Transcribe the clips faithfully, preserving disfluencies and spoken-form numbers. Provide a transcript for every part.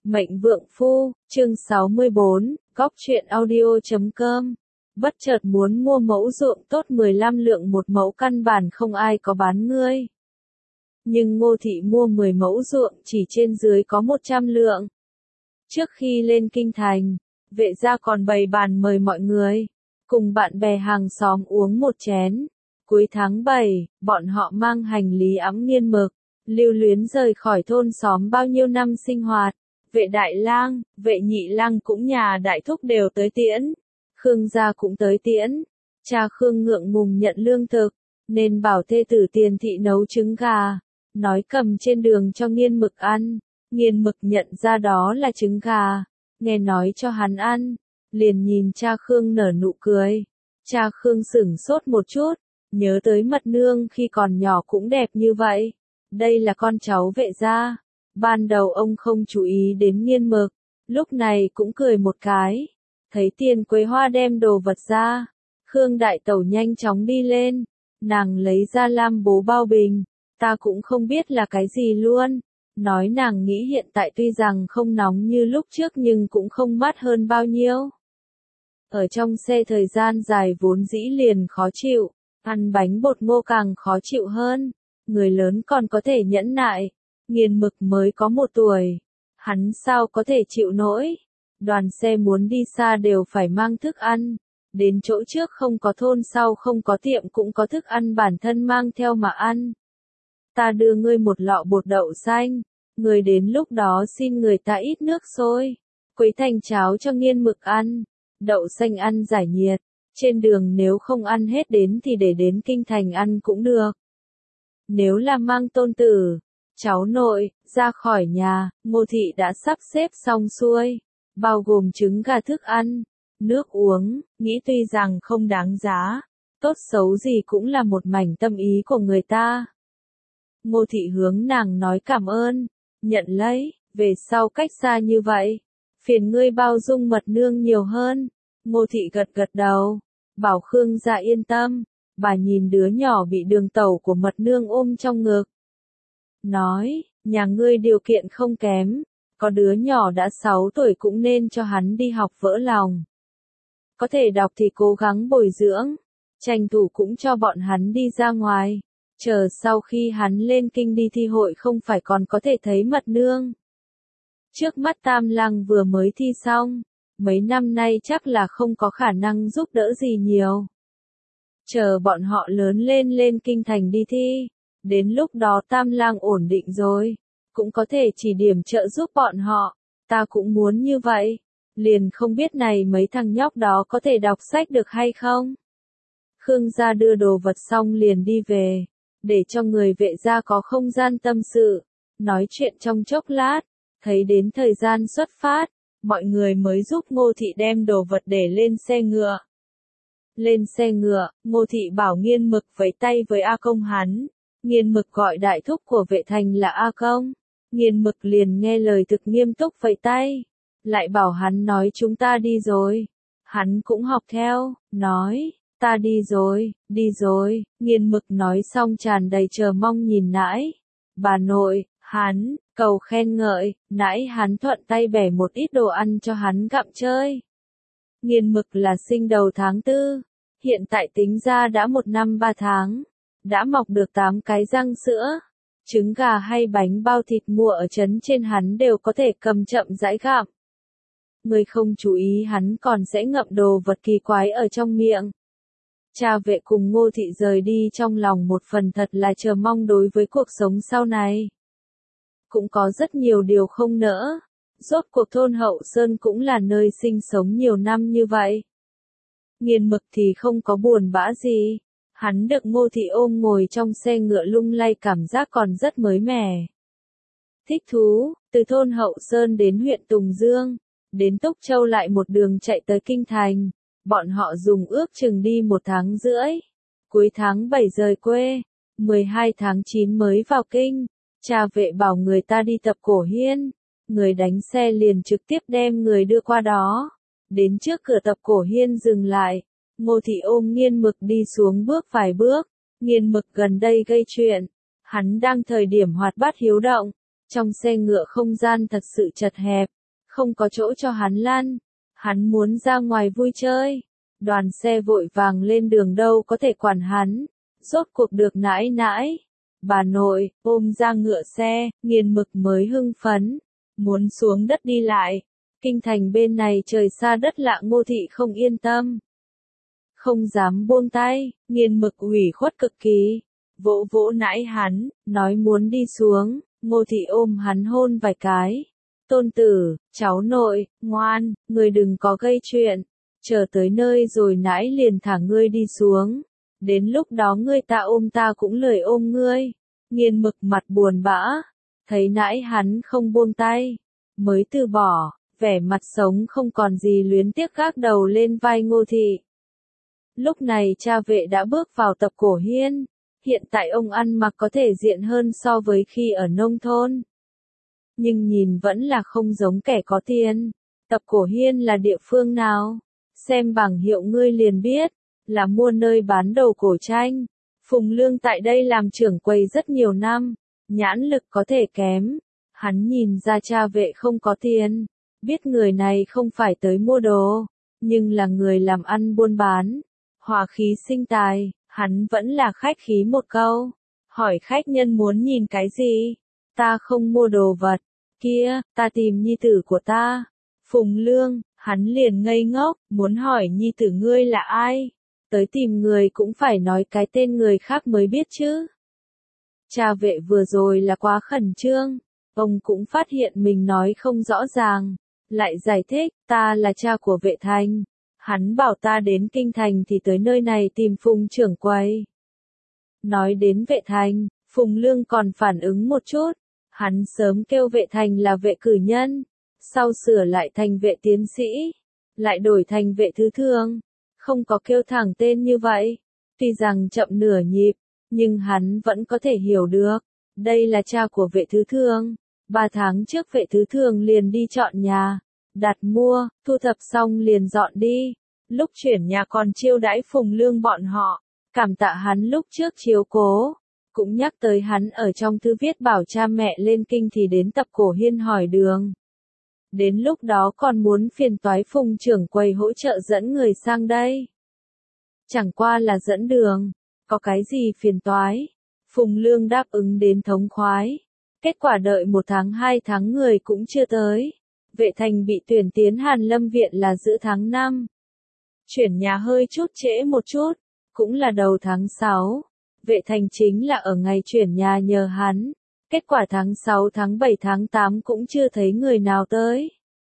Mệnh Vượng Phu, chương sáu mươi bốn, góc truyện audio chấm com. Bất chợt muốn mua mẫu ruộng tốt mười lăm lượng một mẫu, căn bản không ai có bán ngươi. Nhưng Ngô Thị mua mười mẫu ruộng chỉ trên dưới có một trăm lượng. Trước khi lên kinh thành, vệ gia còn bày bàn mời mọi người, cùng bạn bè hàng xóm uống một chén. Cuối tháng bảy, bọn họ mang hành lý ẵm nghiên mực, lưu luyến rời khỏi thôn xóm bao nhiêu năm sinh hoạt. Vệ đại lang, vệ nhị lang cũng nhà đại thúc đều tới tiễn. Khương gia cũng tới tiễn. Cha Khương ngượng ngùng nhận lương thực, nên bảo thê tử Tiền thị nấu trứng gà, nói cầm trên đường cho nghiên mực ăn. Nghiên mực nhận ra đó là trứng gà, nghe nói cho hắn ăn, liền nhìn cha Khương nở nụ cười. Cha Khương sửng sốt một chút, nhớ tới mật nương khi còn nhỏ cũng đẹp như vậy. Đây là con cháu vệ gia. Ban đầu ông không chú ý đến nghiên mực, lúc này cũng cười một cái. Thấy Tiền Quế Hoa đem đồ vật ra, Khương đại tẩu nhanh chóng đi lên, nàng lấy ra lam bố bao bình, ta cũng không biết là cái gì luôn. Nói nàng nghĩ hiện tại tuy rằng không nóng như lúc trước nhưng cũng không mát hơn bao nhiêu. Ở trong xe thời gian dài vốn dĩ liền khó chịu, ăn bánh bột ngô càng khó chịu hơn, người lớn còn có thể nhẫn nại. Nghiên mực mới có một tuổi, hắn sao có thể chịu nổi. Đoàn xe muốn đi xa đều phải mang thức ăn, đến chỗ trước không có thôn sau không có tiệm cũng có thức ăn bản thân mang theo mà ăn. Ta đưa ngươi một lọ bột đậu xanh, ngươi đến lúc đó xin người ta ít nước sôi, quấy thành cháo cho nghiên mực ăn. Đậu xanh ăn giải nhiệt, trên đường nếu không ăn hết đến thì để đến kinh thành ăn cũng được. Nếu là mang tôn tử, cháu nội, ra khỏi nhà, Ngô Thị đã sắp xếp xong xuôi, bao gồm trứng gà, thức ăn, nước uống, nghĩ tuy rằng không đáng giá, tốt xấu gì cũng là một mảnh tâm ý của người ta. Ngô Thị hướng nàng nói cảm ơn, nhận lấy, về sau cách xa như vậy, phiền ngươi bao dung mật nương nhiều hơn. Ngô Thị gật gật đầu, bảo Khương gia yên tâm, bà nhìn đứa nhỏ bị đường tẩu của mật nương ôm trong ngực. Nói, nhà ngươi điều kiện không kém, có đứa nhỏ đã sáu tuổi cũng nên cho hắn đi học vỡ lòng. Có thể đọc thì cố gắng bồi dưỡng, tranh thủ cũng cho bọn hắn đi ra ngoài, chờ sau khi hắn lên kinh đi thi hội không phải còn có thể thấy mật nương. Trước mắt Tam Lăng vừa mới thi xong, mấy năm nay chắc là không có khả năng giúp đỡ gì nhiều. Chờ bọn họ lớn lên lên kinh thành đi thi. Đến lúc đó Tam Lang ổn định rồi, cũng có thể chỉ điểm trợ giúp bọn họ, ta cũng muốn như vậy, liền không biết này mấy thằng nhóc đó có thể đọc sách được hay không. Khương gia đưa đồ vật xong liền đi về, để cho người vệ gia có không gian tâm sự, nói chuyện trong chốc lát, thấy đến thời gian xuất phát, mọi người mới giúp Ngô Thị đem đồ vật để lên xe ngựa. Lên xe ngựa, Ngô Thị bảo nghiên mực vẫy tay với A Công hắn. Nghiên mực gọi đại thúc của vệ thành là A Công. Nghiên mực liền nghe lời thực nghiêm túc vẫy tay. Lại bảo hắn nói chúng ta đi rồi. Hắn cũng học theo, nói, ta đi rồi, đi rồi. Nghiên mực nói xong tràn đầy chờ mong nhìn nãi. Bà nội, hắn, cầu khen ngợi, nãi hắn thuận tay bẻ một ít đồ ăn cho hắn gặm chơi. Nghiên mực là sinh đầu tháng tư. Hiện tại tính ra đã một năm ba tháng. Đã mọc được tám cái răng sữa, trứng gà hay bánh bao thịt mua ở trấn trên hắn đều có thể cầm chậm rãi gặm. Người không chú ý hắn còn sẽ ngậm đồ vật kỳ quái ở trong miệng. Cha vệ cùng Ngô Thị rời đi trong lòng một phần thật là chờ mong đối với cuộc sống sau này. Cũng có rất nhiều điều không nỡ, rốt cuộc thôn Hậu Sơn cũng là nơi sinh sống nhiều năm như vậy. Nghiên mực thì không có buồn bã gì. Hắn được Ngô Thị ôm ngồi trong xe ngựa lung lay cảm giác còn rất mới mẻ. Thích thú, từ thôn Hậu Sơn đến huyện Tùng Dương, đến Túc Châu lại một đường chạy tới kinh thành, bọn họ dùng ước chừng đi một tháng rưỡi. Cuối tháng bảy rời quê, mười hai tháng chín mới vào kinh, cha vệ bảo người ta đi tập cổ hiên, người đánh xe liền trực tiếp đem người đưa qua đó. Đến trước cửa tập cổ hiên dừng lại. Ngô Thị ôm nghiên mực đi xuống bước vài bước, nghiên mực gần đây gây chuyện, hắn đang thời điểm hoạt bát hiếu động, trong xe ngựa không gian thật sự chật hẹp, không có chỗ cho hắn lăn. Hắn muốn ra ngoài vui chơi. Đoàn xe vội vàng lên đường đâu có thể quản hắn. Rốt cuộc được nãi nãi. Bà nội, ôm ra ngựa xe, Nghiên Mực mới hưng phấn. Muốn xuống đất đi lại. Kinh thành bên này trời xa đất lạ, Ngô Thị không yên tâm. Không dám buông tay, Nghiên Mực ủy khuất cực kỳ. Vỗ vỗ nãi hắn, nói muốn đi xuống. Ngô Thị ôm hắn hôn vài cái. Tôn tử, cháu nội, ngoan, ngươi đừng có gây chuyện. Chờ tới nơi rồi nãi liền thả ngươi đi xuống. Đến lúc đó ngươi ta ôm ta cũng lười ôm ngươi. Nghiên Mực mặt buồn bã. Thấy nãi hắn không buông tay. Mới từ bỏ, vẻ mặt sống không còn gì luyến tiếc gác đầu lên vai Ngô Thị. Lúc này cha Vệ đã bước vào Tập Cổ Hiên. Hiện tại ông ăn mặc có thể diện hơn so với khi ở nông thôn. Nhưng nhìn vẫn là không giống kẻ có tiền. Tập Cổ Hiên là địa phương nào? Xem bảng hiệu ngươi liền biết, là mua nơi bán đồ cổ tranh. Phùng Lương tại đây làm trưởng quầy rất nhiều năm, nhãn lực có thể kém. Hắn nhìn ra cha Vệ không có tiền, biết người này không phải tới mua đồ, nhưng là người làm ăn buôn bán. Hòa khí sinh tài, hắn vẫn là khách khí một câu. Hỏi khách nhân muốn nhìn cái gì? Ta không mua đồ vật. Kia, ta tìm nhi tử của ta. Phùng Lương, hắn liền ngây ngốc, muốn hỏi nhi tử ngươi là ai? Tới tìm người cũng phải nói cái tên người khác mới biết chứ. Cha Vệ vừa rồi là quá khẩn trương, ông cũng phát hiện mình nói không rõ ràng. Lại giải thích, ta là cha của Vệ Thành. Hắn bảo ta đến kinh thành thì tới nơi này tìm Phùng trưởng quầy. Nói đến Vệ Thành, Phùng Lương còn phản ứng một chút. Hắn sớm kêu Vệ Thành là vệ cử nhân, sau sửa lại thành vệ tiến sĩ, lại đổi thành vệ thứ thương, không có kêu thẳng tên như vậy. Tuy rằng chậm nửa nhịp, nhưng hắn vẫn có thể hiểu được. Đây là cha của vệ thứ thương. Ba tháng trước vệ thứ thương liền đi chọn nhà, đặt mua, thu thập xong liền dọn đi. Lúc chuyển nhà còn chiêu đãi Phùng Lương bọn họ, cảm tạ hắn lúc trước chiếu cố. Cũng nhắc tới hắn ở trong thư viết bảo cha mẹ lên kinh thì đến Tập Cổ Hiên hỏi đường. Đến lúc đó còn muốn phiền toái Phùng trưởng quầy hỗ trợ dẫn người sang đây. Chẳng qua là dẫn đường, có cái gì phiền toái. Phùng Lương đáp ứng đến thống khoái. Kết quả đợi một tháng hai tháng người cũng chưa tới. Vệ Thành bị tuyển tiến Hàn Lâm Viện là giữa tháng năm. Chuyển nhà hơi chút trễ một chút, cũng là đầu tháng sáu. Vệ Thành chính là ở ngày chuyển nhà nhờ hắn. Kết quả tháng sáu tháng bảy tháng tám cũng chưa thấy người nào tới.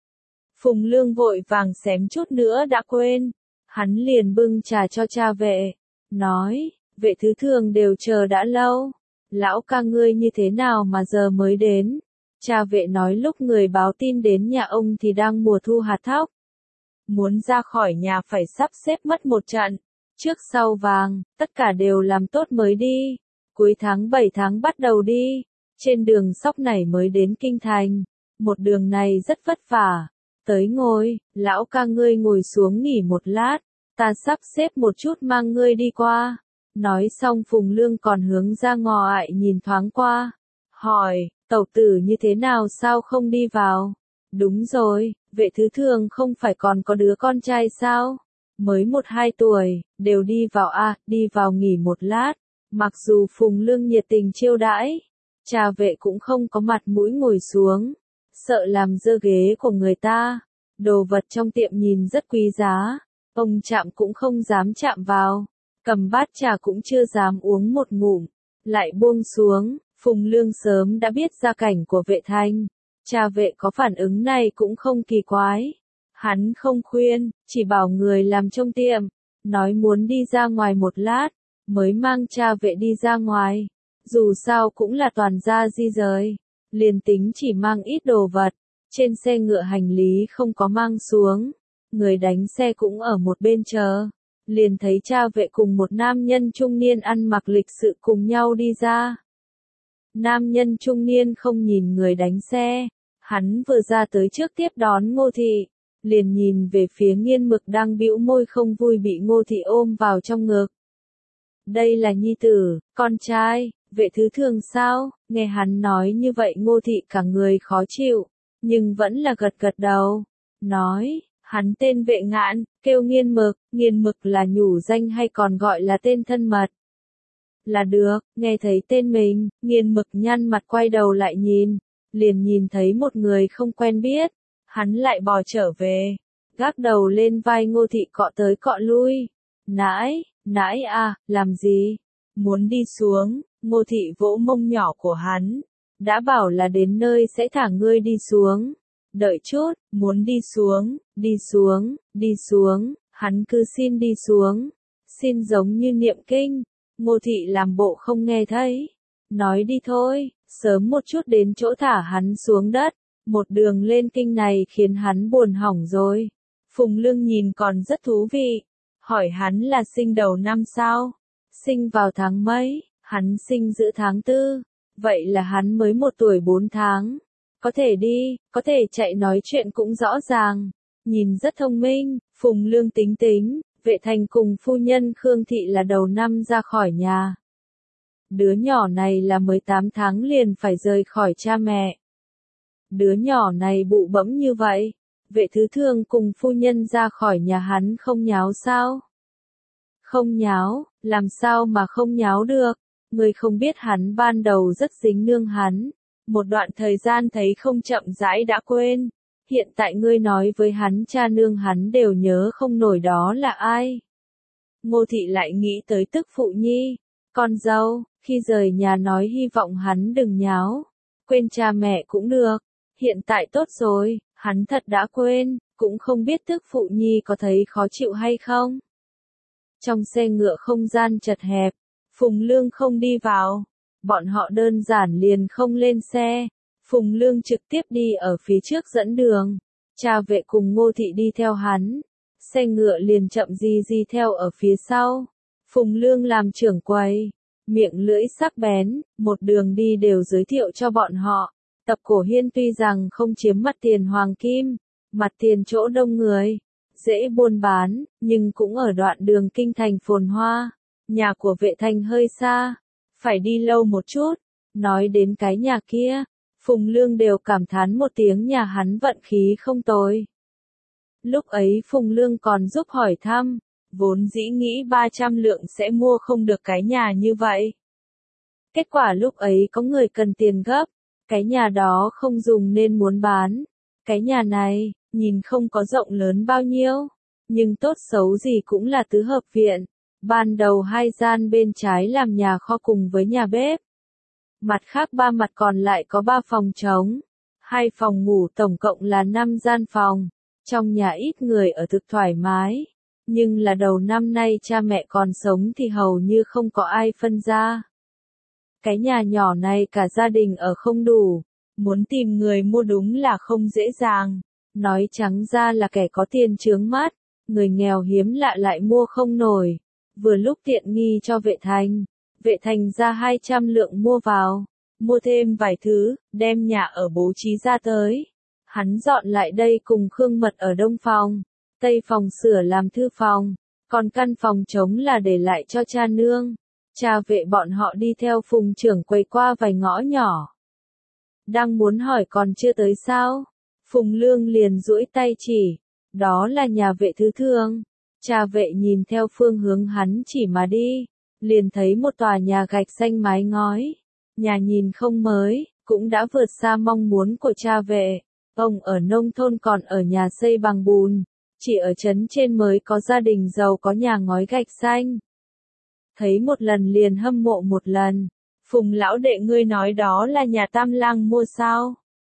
Phùng Lương vội vàng xém chút nữa đã quên. Hắn liền bưng trà cho cha Vệ. Nói, vệ thứ thường đều chờ đã lâu. Lão ca ngươi như thế nào mà giờ mới đến? Cha Vệ nói lúc người báo tin đến nhà ông thì đang mùa thu hạt thóc. Muốn ra khỏi nhà phải sắp xếp mất một trận. Trước sau vàng, tất cả đều làm tốt mới đi. Cuối tháng bảy tháng bắt đầu đi. Trên đường sóc này mới đến kinh thành. Một đường này rất vất vả. Tới ngồi, lão ca ngươi ngồi xuống nghỉ một lát. Ta sắp xếp một chút mang ngươi đi qua. Nói xong Phùng Lương còn hướng ra ngoài nhìn thoáng qua. Hỏi, tẩu tử như thế nào sao không đi vào? Đúng rồi, vệ thứ thường không phải còn có đứa con trai sao? Mới một hai tuổi, đều đi vào a, à, đi vào nghỉ một lát. Mặc dù Phùng Lương nhiệt tình chiêu đãi, cha Vệ cũng không có mặt mũi ngồi xuống, sợ làm dơ ghế của người ta. Đồ vật trong tiệm nhìn rất quý giá, ông chạm cũng không dám chạm vào, cầm bát trà cũng chưa dám uống một ngụm, lại buông xuống. Phùng Lương sớm đã biết gia cảnh của Vệ Thành, cha Vệ có phản ứng này cũng không kỳ quái. Hắn không khuyên, chỉ bảo người làm trong tiệm, nói muốn đi ra ngoài một lát, mới mang cha Vệ đi ra ngoài. Dù sao cũng là toàn gia di rời, liền tính chỉ mang ít đồ vật, trên xe ngựa hành lý không có mang xuống. Người đánh xe cũng ở một bên chờ, liền thấy cha Vệ cùng một nam nhân trung niên ăn mặc lịch sự cùng nhau đi ra. Nam nhân trung niên không nhìn người đánh xe, hắn vừa ra tới trước tiếp đón Ngô Thị, liền nhìn về phía Nghiên Mực đang bĩu môi không vui bị Ngô Thị ôm vào trong ngực. Đây là nhi tử, con trai, vệ thứ thường sao? Nghe hắn nói như vậy Ngô Thị cả người khó chịu, nhưng vẫn là gật gật đầu, nói, hắn tên Vệ Ngạn, kêu Nghiên Mực, Nghiên Mực là nhủ danh hay còn gọi là tên thân mật? Là được, nghe thấy tên mình, Nghiên Mực nhăn mặt quay đầu lại nhìn, liền nhìn thấy một người không quen biết, hắn lại bò trở về, gác đầu lên vai Ngô Thị cọ tới cọ lui, nãi, nãi à, làm gì? Muốn đi xuống, Ngô Thị vỗ mông nhỏ của hắn, đã bảo là đến nơi sẽ thả ngươi đi xuống, đợi chút, muốn đi xuống, đi xuống, đi xuống, hắn cứ xin đi xuống, xin giống như niệm kinh, Ngô Thị làm bộ không nghe thấy, nói đi thôi, sớm một chút đến chỗ thả hắn xuống đất, một đường lên kinh này khiến hắn buồn hỏng rồi. Phùng Lương nhìn còn rất thú vị, hỏi hắn là sinh đầu năm sao? Sinh vào tháng mấy? Hắn sinh giữa tháng tư, vậy là hắn mới một tuổi bốn tháng. Có thể đi, có thể chạy nói chuyện cũng rõ ràng, nhìn rất thông minh. Phùng Lương tính tính, Vệ Thành cùng phu nhân Khương Thị là đầu năm ra khỏi nhà. Đứa nhỏ này là mười tám tháng liền phải rời khỏi cha mẹ. Đứa nhỏ này bụ bẫm như vậy, Vệ Thứ Thương cùng phu nhân ra khỏi nhà hắn không nháo sao? Không nháo, làm sao mà không nháo được? Người không biết hắn ban đầu rất dính nương hắn, một đoạn thời gian thấy không chậm rãi đã quên. Hiện tại ngươi nói với hắn cha nương hắn đều nhớ không nổi đó là ai. Ngô Thị lại nghĩ tới tức phụ nhi, con dâu, khi rời nhà nói hy vọng hắn đừng nháo, quên cha mẹ cũng được. Hiện tại tốt rồi, hắn thật đã quên, cũng không biết tức phụ nhi có thấy khó chịu hay không. Trong xe ngựa không gian chật hẹp, Phùng Lương không đi vào, bọn họ đơn giản liền không lên xe. Phùng Lương trực tiếp đi ở phía trước dẫn đường, cha Vệ cùng Ngô Thị đi theo hắn, xe ngựa liền chậm di di theo ở phía sau. Phùng Lương làm trưởng quầy, miệng lưỡi sắc bén, một đường đi đều giới thiệu cho bọn họ. Tập Cổ Hiên tuy rằng không chiếm mặt tiền hoàng kim, mặt tiền chỗ đông người, dễ buôn bán, nhưng cũng ở đoạn đường kinh thành phồn hoa. Nhà của Vệ Thành hơi xa, phải đi lâu một chút. Nói đến cái nhà kia, Phùng Lương đều cảm thán một tiếng nhà hắn vận khí không tồi. Lúc ấy Phùng Lương còn giúp hỏi thăm, vốn dĩ nghĩ ba trăm lượng sẽ mua không được cái nhà như vậy. Kết quả lúc ấy có người cần tiền gấp, cái nhà đó không dùng nên muốn bán. Cái nhà này, nhìn không có rộng lớn bao nhiêu, nhưng tốt xấu gì cũng là tứ hợp viện. Ban đầu hai gian bên trái làm nhà kho cùng với nhà bếp. Mặt khác ba mặt còn lại có ba phòng trống, hai phòng ngủ, tổng cộng là năm gian phòng. Trong nhà ít người ở thực thoải mái, nhưng là đầu năm nay cha mẹ còn sống thì hầu như không có ai phân ra. Cái nhà nhỏ này cả gia đình ở không đủ, muốn tìm người mua đúng là không dễ dàng. Nói trắng ra là kẻ có tiền chướng mắt, người nghèo hiếm lạ lại mua không nổi. Vừa lúc tiện nghi cho Vệ Thành, Vệ Thành ra hai trăm lượng mua vào, mua thêm vài thứ, đem nhà ở bố trí ra tới. Hắn dọn lại đây cùng Khương Mật ở đông phòng, tây phòng sửa làm thư phòng, còn căn phòng trống là để lại cho cha nương. Cha Vệ bọn họ đi theo Phùng trưởng quầy qua vài ngõ nhỏ. Đang muốn hỏi còn chưa tới sao? Phùng Lương liền duỗi tay chỉ, đó là nhà Vệ Thứ Thương. Cha Vệ nhìn theo phương hướng hắn chỉ mà đi, liền thấy một tòa nhà gạch xanh mái ngói. Nhà nhìn không mới, cũng đã vượt xa mong muốn của cha Vệ. Ông ở nông thôn còn ở nhà xây bằng bùn, chỉ ở trấn trên mới có gia đình giàu có nhà ngói gạch xanh. Thấy một lần liền hâm mộ một lần. Phùng lão đệ ngươi nói đó là nhà Tam Lang mua sao?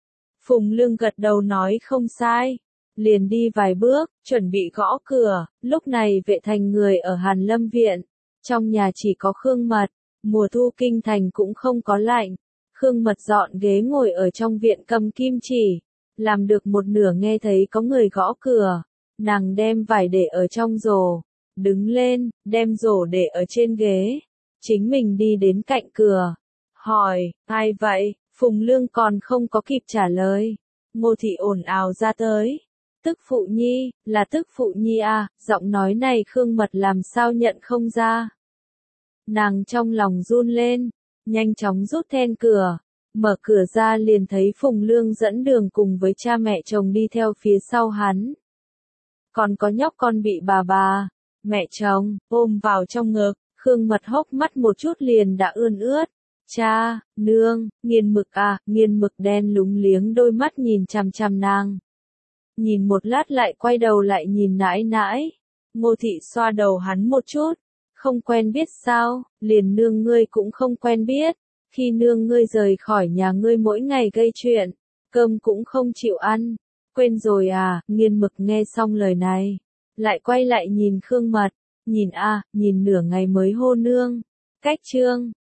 Phùng Lương gật đầu nói không sai. Liền đi vài bước, chuẩn bị gõ cửa. Lúc này Vệ Thành người ở Hàn Lâm Viện. Trong nhà chỉ có Khương Mật. Mùa thu kinh thành cũng không có lạnh. Khương Mật dọn ghế ngồi ở trong viện cầm kim chỉ. Làm được một nửa nghe thấy có người gõ cửa. Nàng đem vải để ở trong rổ. Đứng lên, đem rổ để ở trên ghế. Chính mình đi đến cạnh cửa. Hỏi, ai vậy? Phùng Lương còn không có kịp trả lời. Ngô Thị ồn ào ra tới. Tức phụ nhi, là tức phụ nhi à, giọng nói này Khương Mật làm sao nhận không ra. Nàng trong lòng run lên, nhanh chóng rút then cửa, Mở cửa ra liền thấy Phùng Lương dẫn đường cùng với cha mẹ chồng đi theo phía sau hắn. Còn có nhóc con bị bà bà, mẹ chồng, ôm vào trong ngực, Khương Mật hốc mắt một chút liền đã ươn ướt. Cha, nương, Nghiên Mực à, Nghiên Mực đen lúng liếng đôi mắt nhìn chằm chằm nàng. Nhìn một lát lại quay đầu lại nhìn nãi nãi. Ngô Thị xoa đầu hắn một chút. Không quen biết sao, liền nương ngươi cũng không quen biết. Khi nương ngươi rời khỏi nhà ngươi mỗi ngày gây chuyện, cơm cũng không chịu ăn. Quên rồi à, Nghiên Mực nghe xong lời này. Lại quay lại nhìn Khương Mật. Nhìn a, à, nhìn nửa ngày mới hô nương. Cách trương.